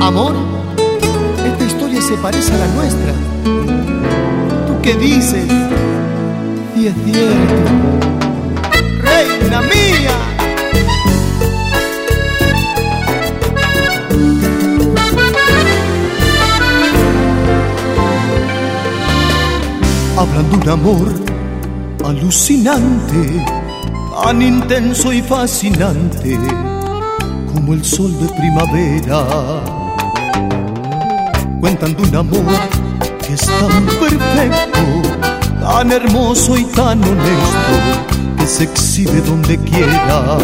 Amor, esta historia se parece a la nuestra. ¿Tú qué dices? Y es cierto. ¡Reina mía! Hablan de un amor alucinante, tan intenso y fascinante como el sol de primavera. Cuentan de un amor que es tan perfecto, tan hermoso y tan honesto, que se exhibe donde quiera.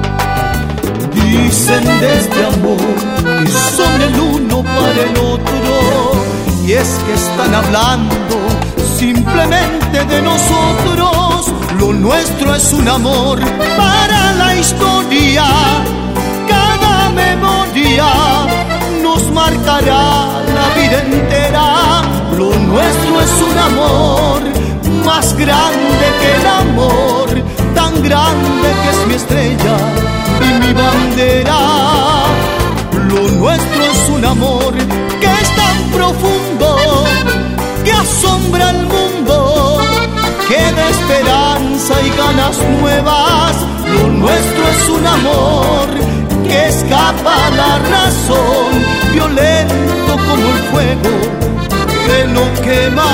Dicen de este amor que son el uno para el otro, y es que están hablando simplemente de nosotros. Lo nuestro es un amor para la historia. Cada memoria nos marcará la vida entera. Lo nuestro es un amor más grande que el amor, tan grande que es mi estrella y mi bandera. Lo nuestro es un amor que es tan profundo, que asombra al mundo, que da esperanza y ganas nuevas. Lo nuestro es un amor que escapa a la razón, violento como el fuego que no quema.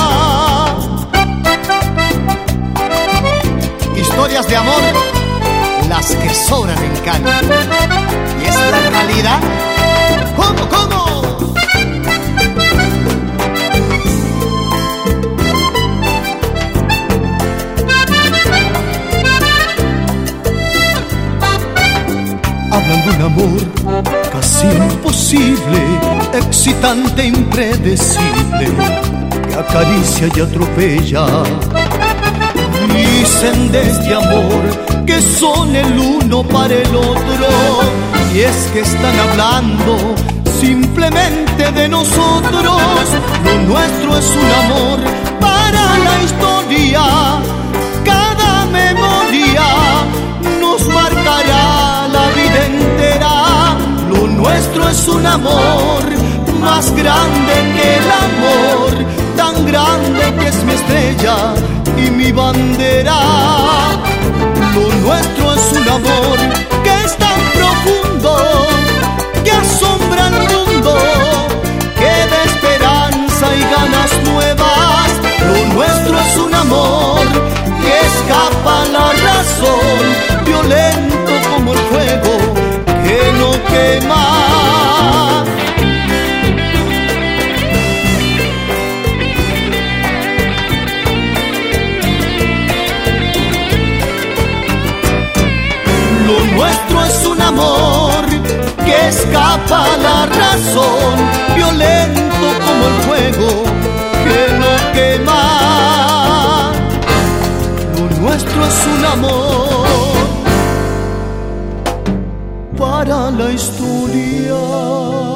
Historias de amor, las que sobran en Cali. Y es la realidad. ¿Cómo? Hablan de un amor casi imposible, excitante, impredecible, que acaricia y atropella. Dicen de este amor que son el uno para el otro, y es que están hablando simplemente de nosotros. Lo nuestro es un amor para la historia. Cada memoria nos marcará la vida entera. Lo nuestro es un amor más grande que el amor, tan grande que es mi estrella y mi bandera. Lo nuestro es un amor que es tan profundo, que asombra al mundo, que da esperanza y ganas nuevas. Lo nuestro es un amor que escapa a la razón, violento como el fuego que no quema. Lo nuestro es un amor que escapa a la razón, violento como el fuego que no quema. Lo nuestro es un amor para la historia.